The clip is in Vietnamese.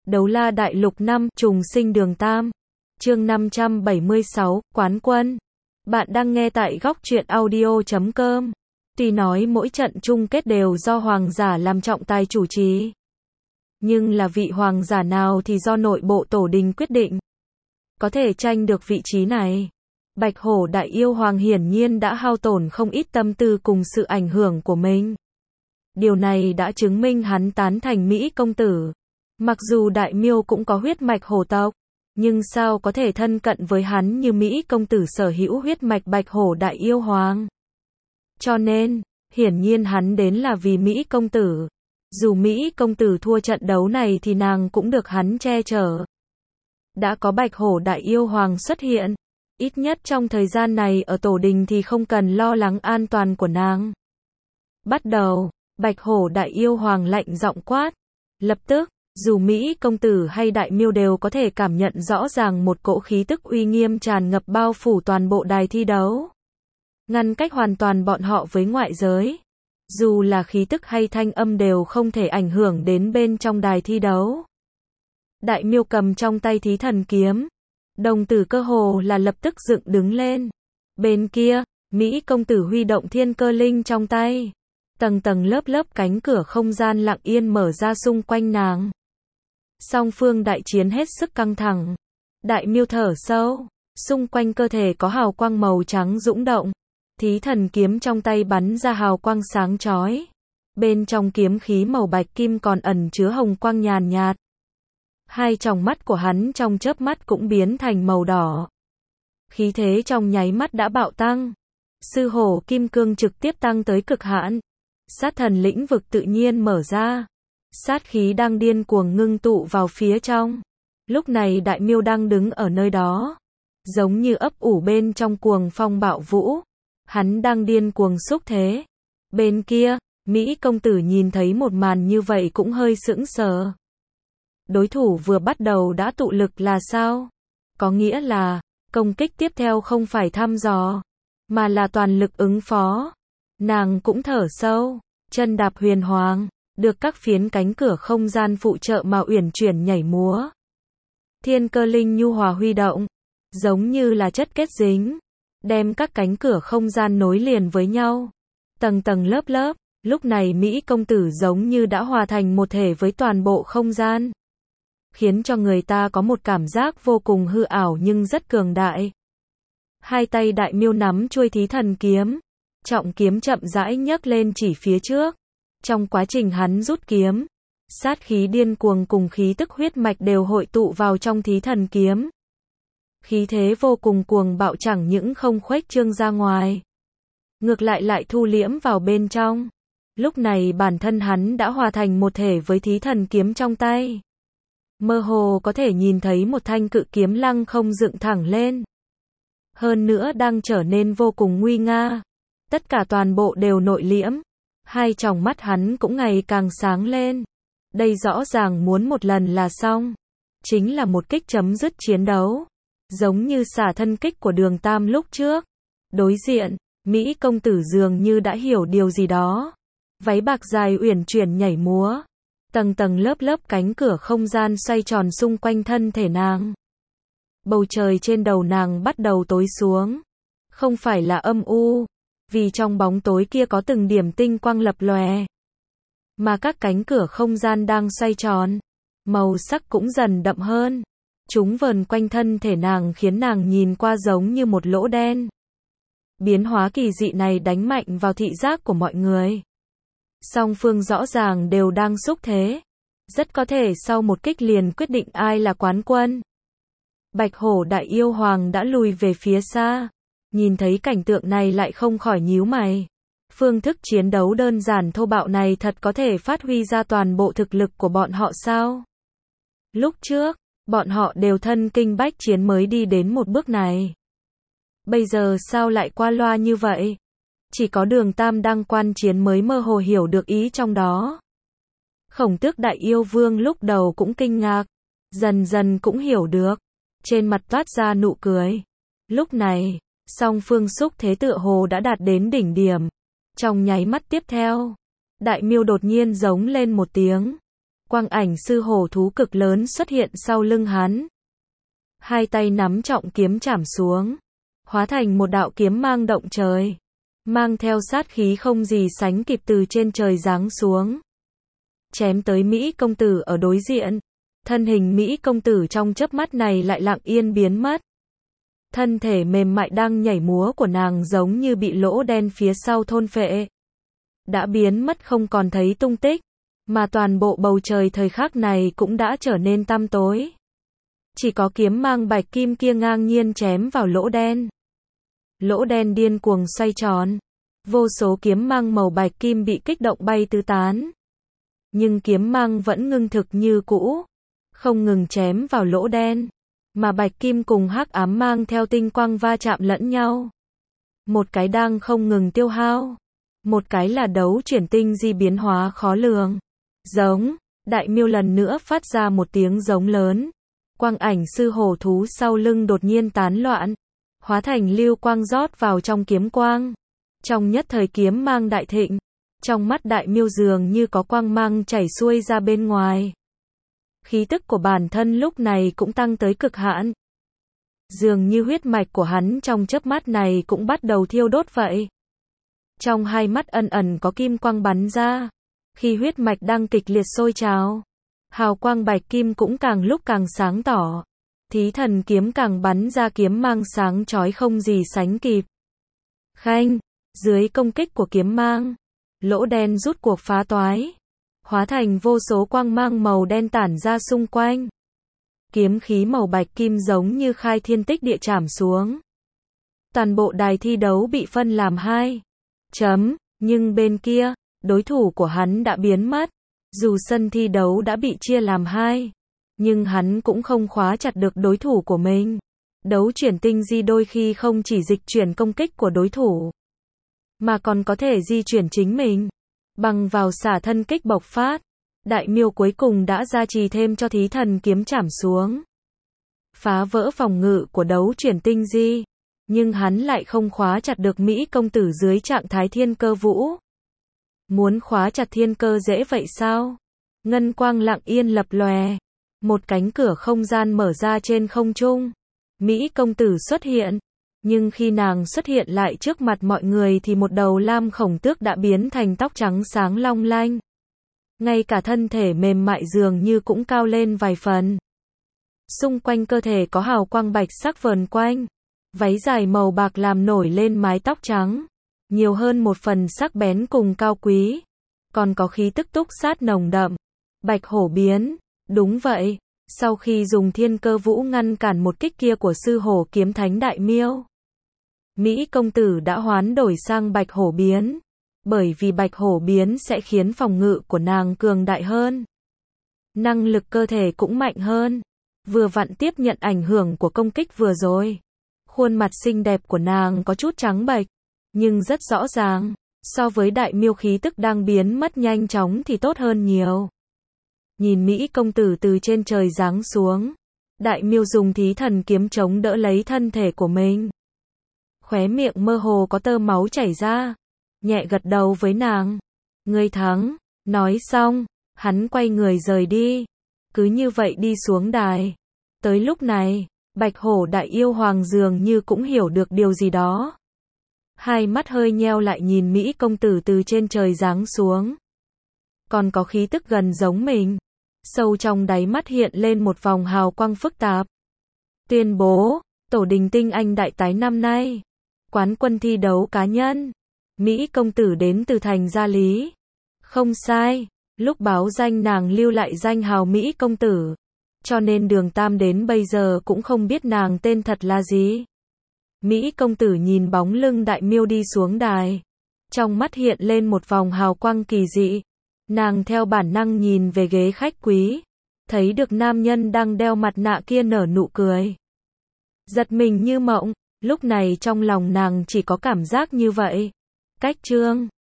Đấu la đại lục 5, trùng sinh đường Tam. Chương 576, Quán quân. Bạn đang nghe tại góc truyện audio.com. Tuy nói mỗi trận chung kết đều do hoàng giả làm trọng tài chủ trì, nhưng là vị hoàng giả nào thì do nội bộ tổ đình quyết định. Có thể tranh được vị trí này, Bạch Hổ Đại Yêu Hoàng hiển nhiên đã hao tổn không ít tâm tư cùng sự ảnh hưởng của mình. Điều này đã chứng minh hắn tán thành Mỹ công tử. Mặc dù Đại Miêu cũng có huyết mạch hổ tộc, nhưng sao có thể thân cận với hắn như Mỹ công tử sở hữu huyết mạch Bạch Hổ Đại Yêu Hoàng. Cho nên, hiển nhiên hắn đến là vì Mỹ công tử. Dù Mỹ công tử thua trận đấu này thì nàng cũng được hắn che chở. Đã có Bạch Hổ Đại Yêu Hoàng xuất hiện, ít nhất trong thời gian này ở tổ đình thì không cần lo lắng an toàn của nàng. Bắt đầu, Bạch Hổ Đại Yêu Hoàng lạnh giọng quát. Lập tức, dù Mỹ công tử hay Đại Miêu đều có thể cảm nhận rõ ràng một cỗ khí tức uy nghiêm tràn ngập bao phủ toàn bộ đài thi đấu, ngăn cách hoàn toàn bọn họ với ngoại giới. Dù là khí tức hay thanh âm đều không thể ảnh hưởng đến bên trong đài thi đấu. Đại Miêu cầm trong tay Thí Thần Kiếm, đồng tử cơ hồ là lập tức dựng đứng lên. Bên kia, Mỹ công tử huy động Thiên Cơ Linh trong tay, tầng tầng lớp lớp cánh cửa không gian lặng yên mở ra xung quanh nàng. Song phương đại chiến hết sức căng thẳng. Đại Miêu thở sâu, xung quanh cơ thể có hào quang màu trắng dũng động. Thí Thần Kiếm trong tay bắn ra hào quang sáng chói. Bên trong kiếm khí màu bạch kim còn ẩn chứa hồng quang nhàn nhạt. Hai tròng mắt của hắn trong chớp mắt cũng biến thành màu đỏ. Khí thế trong nháy mắt đã bạo tăng. Sư hổ kim cương trực tiếp tăng tới cực hạn. Sát thần lĩnh vực tự nhiên mở ra. Sát khí đang điên cuồng ngưng tụ vào phía trong. Lúc này Đại Miêu đang đứng ở nơi đó, giống như ấp ủ bên trong cuồng phong bạo vũ. Hắn đang điên cuồng xúc thế. Bên kia, Mỹ công tử nhìn thấy một màn như vậy cũng hơi sững sờ. Đối thủ vừa bắt đầu đã tụ lực là sao? Có nghĩa là, công kích tiếp theo không phải thăm dò, mà là toàn lực ứng phó. Nàng cũng thở sâu, chân đạp huyền hoàng, được các phiến cánh cửa không gian phụ trợ mà uyển chuyển nhảy múa. Thiên Cơ Linh nhu hòa huy động, giống như là chất kết dính, đem các cánh cửa không gian nối liền với nhau, tầng tầng lớp lớp. Lúc này Mỹ công tử giống như đã hòa thành một thể với toàn bộ không gian, khiến cho người ta có một cảm giác vô cùng hư ảo nhưng rất cường đại. Hai tay Đại Miêu nắm chuôi Thí Thần Kiếm, trọng kiếm chậm rãi nhấc lên chỉ phía trước. Trong quá trình hắn rút kiếm, sát khí điên cuồng cùng khí tức huyết mạch đều hội tụ vào trong Thí Thần Kiếm. Khí thế vô cùng cuồng bạo chẳng những không khuếch trương ra ngoài, ngược lại lại thu liễm vào bên trong. Lúc này bản thân hắn đã hòa thành một thể với Thí Thần Kiếm trong tay. Mơ hồ có thể nhìn thấy một thanh cự kiếm lăng không dựng thẳng lên. Hơn nữa đang trở nên vô cùng nguy nga. Tất cả toàn bộ đều nội liễm. Hai tròng mắt hắn cũng ngày càng sáng lên. Đây rõ ràng muốn một lần là xong. Chính là một kích chấm dứt chiến đấu. Giống như xả thân kích của Đường Tam lúc trước. Đối diện, Mỹ công tử dường như đã hiểu điều gì đó. Váy bạc dài uyển chuyển nhảy múa. Tầng tầng lớp lớp cánh cửa không gian xoay tròn xung quanh thân thể nàng. Bầu trời trên đầu nàng bắt đầu tối xuống. Không phải là âm u, vì trong bóng tối kia có từng điểm tinh quang lập lòe. Mà các cánh cửa không gian đang xoay tròn, màu sắc cũng dần đậm hơn. Chúng vờn quanh thân thể nàng khiến nàng nhìn qua giống như một lỗ đen. Biến hóa kỳ dị này đánh mạnh vào thị giác của mọi người. Song phương rõ ràng đều đang xúc thế. Rất có thể sau một kích liền quyết định ai là quán quân. Bạch Hổ Đại Yêu Hoàng đã lùi về phía xa. Nhìn thấy cảnh tượng này lại không khỏi nhíu mày. Phương thức chiến đấu đơn giản thô bạo này thật có thể phát huy ra toàn bộ thực lực của bọn họ sao? Lúc trước, bọn họ đều thân kinh bách chiến mới đi đến một bước này. Bây giờ sao lại qua loa như vậy? Chỉ có Đường Tam đang quan chiến mới mơ hồ hiểu được ý trong đó. Khổng Tước Đại Yêu Vương lúc đầu cũng kinh ngạc, dần dần cũng hiểu được, trên mặt toát ra nụ cười. Lúc này, song phương xúc thế tựa hồ đã đạt đến đỉnh điểm. Trong nháy mắt tiếp theo, Đại Miêu đột nhiên giống lên một tiếng. quang ảnh sư hổ thú cực lớn xuất hiện sau lưng hắn. Hai tay nắm trọng kiếm chảm xuống, hóa thành một đạo kiếm mang động trời, mang theo sát khí không gì sánh kịp từ trên trời giáng xuống. Chém tới Mỹ công tử ở đối diện. Thân hình Mỹ công tử trong chớp mắt này lại lặng yên biến mất. Thân thể mềm mại đang nhảy múa của nàng giống như bị lỗ đen phía sau thôn phệ. Đã biến mất không còn thấy tung tích, mà toàn bộ bầu trời thời khắc này cũng đã trở nên tăm tối. Chỉ có kiếm mang bạch kim kia ngang nhiên chém vào lỗ đen. Lỗ đen điên cuồng xoay tròn. Vô số kiếm mang màu bạch kim bị kích động bay tứ tán. Nhưng kiếm mang vẫn ngưng thực như cũ, không ngừng chém vào lỗ đen, mà bạch kim cùng hắc ám mang theo tinh quang va chạm lẫn nhau. Một cái đang không ngừng tiêu hao, một cái là đấu chuyển tinh di biến hóa khó lường. Giống, đại miêu lần nữa phát ra một tiếng giống lớn. Quang ảnh sư hổ thú sau lưng đột nhiên tán loạn, hóa thành lưu quang rót vào trong kiếm quang. Trong nhất thời kiếm mang đại thịnh, trong mắt đại miêu dường như có quang mang chảy xuôi ra bên ngoài. Khí tức của bản thân lúc này cũng tăng tới cực hạn. Dường như huyết mạch của hắn trong chớp mắt này cũng bắt đầu thiêu đốt vậy. Trong hai mắt ẩn ẩn có kim quang bắn ra. Khi huyết mạch đang kịch liệt sôi trào, hào quang bạch kim cũng càng lúc càng sáng tỏ. Thí thần kiếm càng bắn ra kiếm mang sáng chói không gì sánh kịp. Khanh, dưới công kích của kiếm mang, lỗ đen rút cuộc phá toái, hóa thành vô số quang mang màu đen tản ra xung quanh. Kiếm khí màu bạch kim giống như khai thiên tích địa chảm xuống. Toàn bộ đài thi đấu bị phân làm hai. Nhưng bên kia, đối thủ của hắn đã biến mất. Dù sân thi đấu đã bị chia làm hai, nhưng hắn cũng không khóa chặt được đối thủ của mình. Đấu chuyển tinh di đôi khi không chỉ dịch chuyển công kích của đối thủ, mà còn có thể di chuyển chính mình. Bằng vào xả thân kích bộc phát, đại miêu cuối cùng đã gia trì thêm cho thí thần kiếm chảm xuống. Phá vỡ phòng ngự của đấu chuyển tinh di, nhưng hắn lại không khóa chặt được Mỹ công tử dưới trạng thái thiên cơ vũ. Muốn khóa chặt thiên cơ dễ vậy sao? Ngân quang lặng yên lập lòe, một cánh cửa không gian mở ra trên không trung. Mỹ công tử xuất hiện, nhưng khi nàng xuất hiện lại trước mặt mọi người thì một đầu lam khổng tước đã biến thành tóc trắng sáng long lanh. Ngay cả thân thể mềm mại dường như cũng cao lên vài phần. Xung quanh cơ thể có hào quang bạch sắc vờn quanh. Váy dài màu bạc làm nổi lên mái tóc trắng. Nhiều hơn một phần sắc bén cùng cao quý. Còn có khí tức túc sát nồng đậm. Bạch hổ biến. Đúng vậy. Sau khi dùng thiên cơ vũ ngăn cản một kích kia của sư hổ kiếm thánh đại miêu, Mỹ công tử đã hoán đổi sang bạch hổ biến. Bởi vì bạch hổ biến sẽ khiến phòng ngự của nàng cường đại hơn. Năng lực cơ thể cũng mạnh hơn. Vừa vặn tiếp nhận ảnh hưởng của công kích vừa rồi. Khuôn mặt xinh đẹp của nàng có chút trắng bệch, nhưng rất rõ ràng, so với đại miêu khí tức đang biến mất nhanh chóng thì tốt hơn nhiều. Nhìn Mỹ công tử từ trên trời giáng xuống, đại miêu dùng thí thần kiếm chống đỡ lấy thân thể của mình. Khóe miệng mơ hồ có tơ máu chảy ra, nhẹ gật đầu với nàng. Ngươi thắng, nói xong, hắn quay người rời đi. Cứ như vậy đi xuống đài. Tới lúc này, Bạch hổ đại yêu hoàng dường như cũng hiểu được điều gì đó. Hai mắt hơi nheo lại nhìn Mỹ công tử từ trên trời giáng xuống. Còn có khí tức gần giống mình. Sâu trong đáy mắt hiện lên một vòng hào quang phức tạp. Tuyên bố, tổ đình tinh anh đại tái năm nay. Quán quân thi đấu cá nhân. Mỹ công tử đến từ thành Gia Lý. Không sai, lúc báo danh nàng lưu lại danh hào Mỹ công tử. Cho nên Đường Tam đến bây giờ cũng không biết nàng tên thật là gì. Mỹ công tử nhìn bóng lưng đại miêu đi xuống đài. Trong mắt hiện lên một vòng hào quang kỳ dị. Nàng theo bản năng nhìn về ghế khách quý. Thấy được nam nhân đang đeo mặt nạ kia nở nụ cười. Giật mình như mộng, lúc này trong lòng nàng chỉ có cảm giác như vậy. Cách chương